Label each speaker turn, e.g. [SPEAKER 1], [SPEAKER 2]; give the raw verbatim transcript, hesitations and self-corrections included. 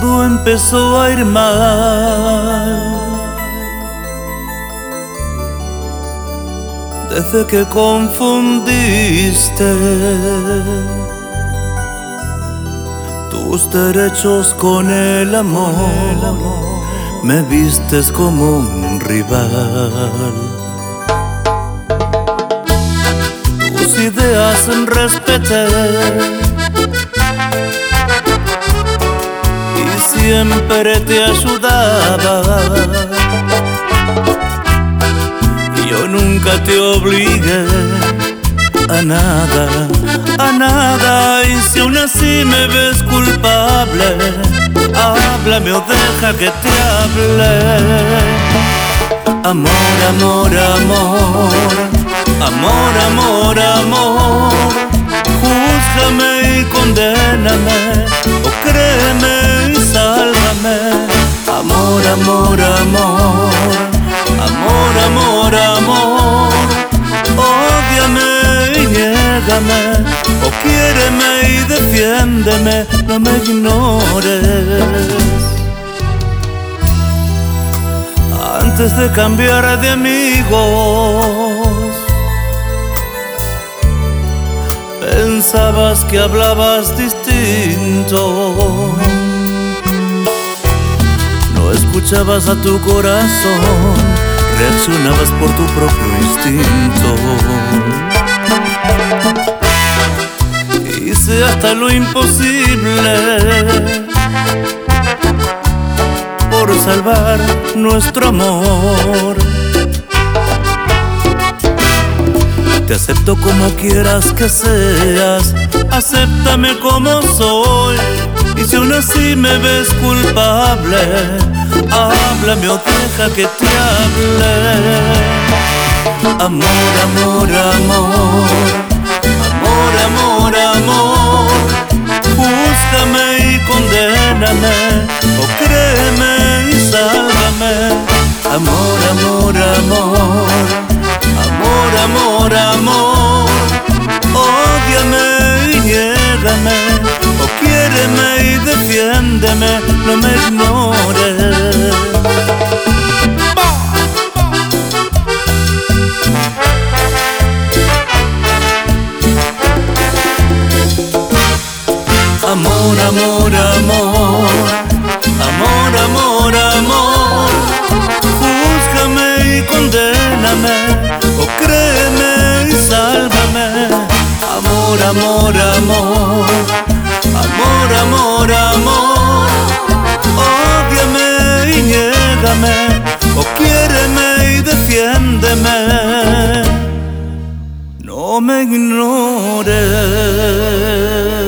[SPEAKER 1] todo empezó a ir mal. Desde que confundiste tus derechos con el amor, me vistes como un rival. Tus ideas respeté y siempre te ayudaba. Yo nunca te obligué a nada, a nada. Y si aún así me ves culpable, háblame o deja que te hable. Amor, amor, amor, amor, amor, amor. Júzgame y condéname, o créeme y sálvame. Amor, amor, amor, amor, amor, amor. Ódiame y niégame, o quiéreme y defiéndeme, no me ignores. Antes de cambiar de amigos, pensabas que hablabas distinto. No escuchabas a tu corazón, reaccionabas por tu propio instinto. Hice hasta lo imposible por salvar nuestro amor. Te acepto como quieras que seas, acéptame como soy. Y si aún así me ves culpable, háblame o deja que te hable. Amor, amor, amor, amor, amor, amor. Júzgame y condéname, o créeme y sálvame. Amor, amor, amor, amor, amor, amor. Ódiame y niégame, o quiéreme y defiéndeme, no me ignores. Amor, amor, amor, amor, amor, amor. Júzgame y condéname, o créeme y sálvame. Amor, amor, amor, amor, amor, amor. Ódiame y niégame, o quiéreme y defiéndeme, no me ignores.